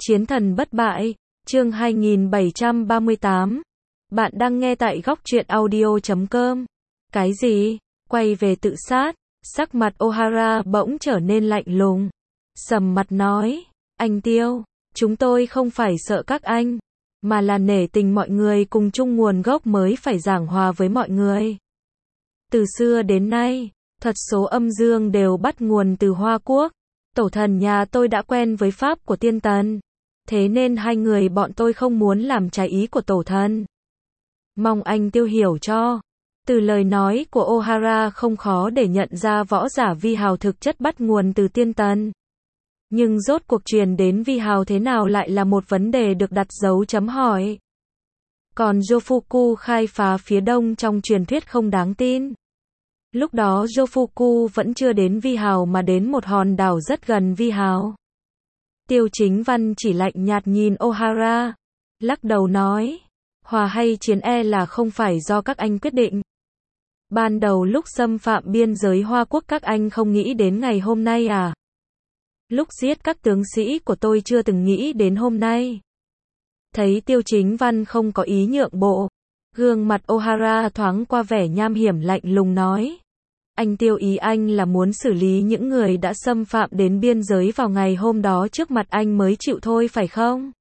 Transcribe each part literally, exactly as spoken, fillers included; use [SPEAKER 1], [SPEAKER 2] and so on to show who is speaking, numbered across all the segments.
[SPEAKER 1] Chiến thần bất bại, chương hai nghìn bảy trăm ba mươi tám. Bạn đang nghe tại góc truyện audio chấm com. Cái gì? Quay về tự sát? Sắc mặt O'Hara bỗng trở nên lạnh lùng. Sầm mặt nói, anh Tiêu, chúng tôi không phải sợ các anh, mà là nể tình mọi người cùng chung nguồn gốc mới phải giảng hòa với mọi người. Từ xưa đến nay, thuật số âm dương đều bắt nguồn từ Hoa Quốc. Tổ thần nhà tôi đã quen với pháp của tiên tần, thế nên hai người bọn tôi không muốn làm trái ý của tổ thần. Mong anh Tiêu hiểu cho. Từ lời nói của O'Hara không khó để nhận ra võ giả vi hào thực chất bắt nguồn từ tiên tần. Nhưng rốt cuộc truyền đến vi hào thế nào lại là một vấn đề được đặt dấu chấm hỏi. Còn Jofuku khai phá phía đông trong truyền thuyết không đáng tin. Lúc đó Jofuku vẫn chưa đến vi hào mà đến một hòn đảo rất gần vi hào. Tiêu Chính Văn chỉ lạnh nhạt nhìn O'Hara, lắc đầu nói, hòa hay chiến e là không phải do các anh quyết định. Ban đầu lúc xâm phạm biên giới Hoa Quốc các anh không nghĩ đến ngày hôm nay à? Lúc giết các tướng sĩ của tôi chưa từng nghĩ đến hôm nay. Thấy Tiêu Chính Văn không có ý nhượng bộ, gương mặt O'Hara thoáng qua vẻ nham hiểm lạnh lùng nói, anh Tiêu ý anh là muốn xử lý những người đã xâm phạm đến biên giới vào ngày hôm đó trước mặt anh mới chịu thôi phải không?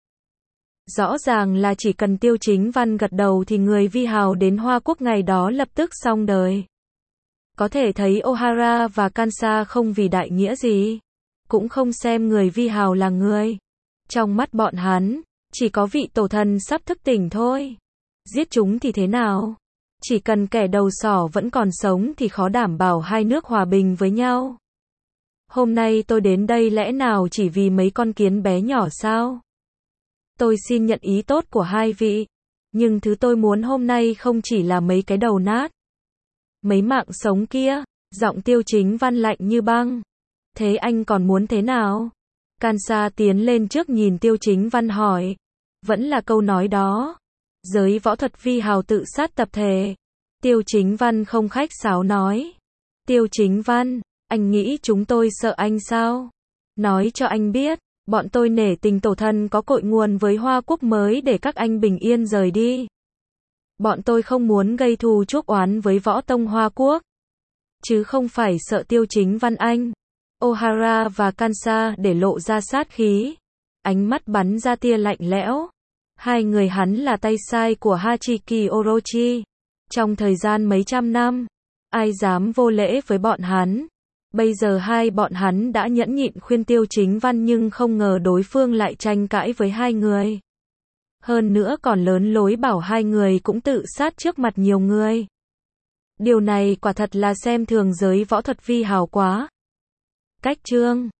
[SPEAKER 1] Rõ ràng là chỉ cần Tiêu Chính Văn gật đầu thì người vi hào đến Hoa Quốc ngày đó lập tức xong đời. Có thể thấy O'Hara và Kansa không vì đại nghĩa gì, cũng không xem người vi hào là người. Trong mắt bọn hắn, chỉ có vị tổ thần sắp thức tỉnh thôi. Giết chúng thì thế nào? Chỉ cần kẻ đầu sỏ vẫn còn sống thì khó đảm bảo hai nước hòa bình với nhau. Hôm nay tôi đến đây lẽ nào chỉ vì mấy con kiến bé nhỏ sao? Tôi xin nhận ý tốt của hai vị, nhưng thứ tôi muốn hôm nay không chỉ là mấy cái đầu nát, mấy mạng sống kia. Giọng Tiêu Chính Văn lạnh như băng. Thế anh còn muốn thế nào? Kansa tiến lên trước nhìn Tiêu Chính Văn hỏi. Vẫn là câu nói đó. Giới võ thuật vi hào tự sát tập thể. Tiêu Chính Văn không khách sáo nói. Tiêu Chính Văn, anh nghĩ chúng tôi sợ anh sao? Nói cho anh biết, bọn tôi nể tình tổ thần có cội nguồn với Hoa Quốc mới để các anh bình yên rời đi. Bọn tôi không muốn gây thù chuốc oán với võ tông Hoa Quốc, chứ không phải sợ Tiêu Chính Văn anh. O'Hara và Kansa để lộ ra sát khí, ánh mắt bắn ra tia lạnh lẽo. Hai người hắn là tay sai của Hachiki Orochi. Trong thời gian mấy trăm năm, ai dám vô lễ với bọn hắn. Bây giờ hai bọn hắn đã nhẫn nhịn khuyên Tiêu Chính Văn nhưng không ngờ đối phương lại tranh cãi với hai người. Hơn nữa còn lớn lối bảo hai người cũng tự sát trước mặt nhiều người. Điều này quả thật là xem thường giới võ thuật vi hào quá. Cách chương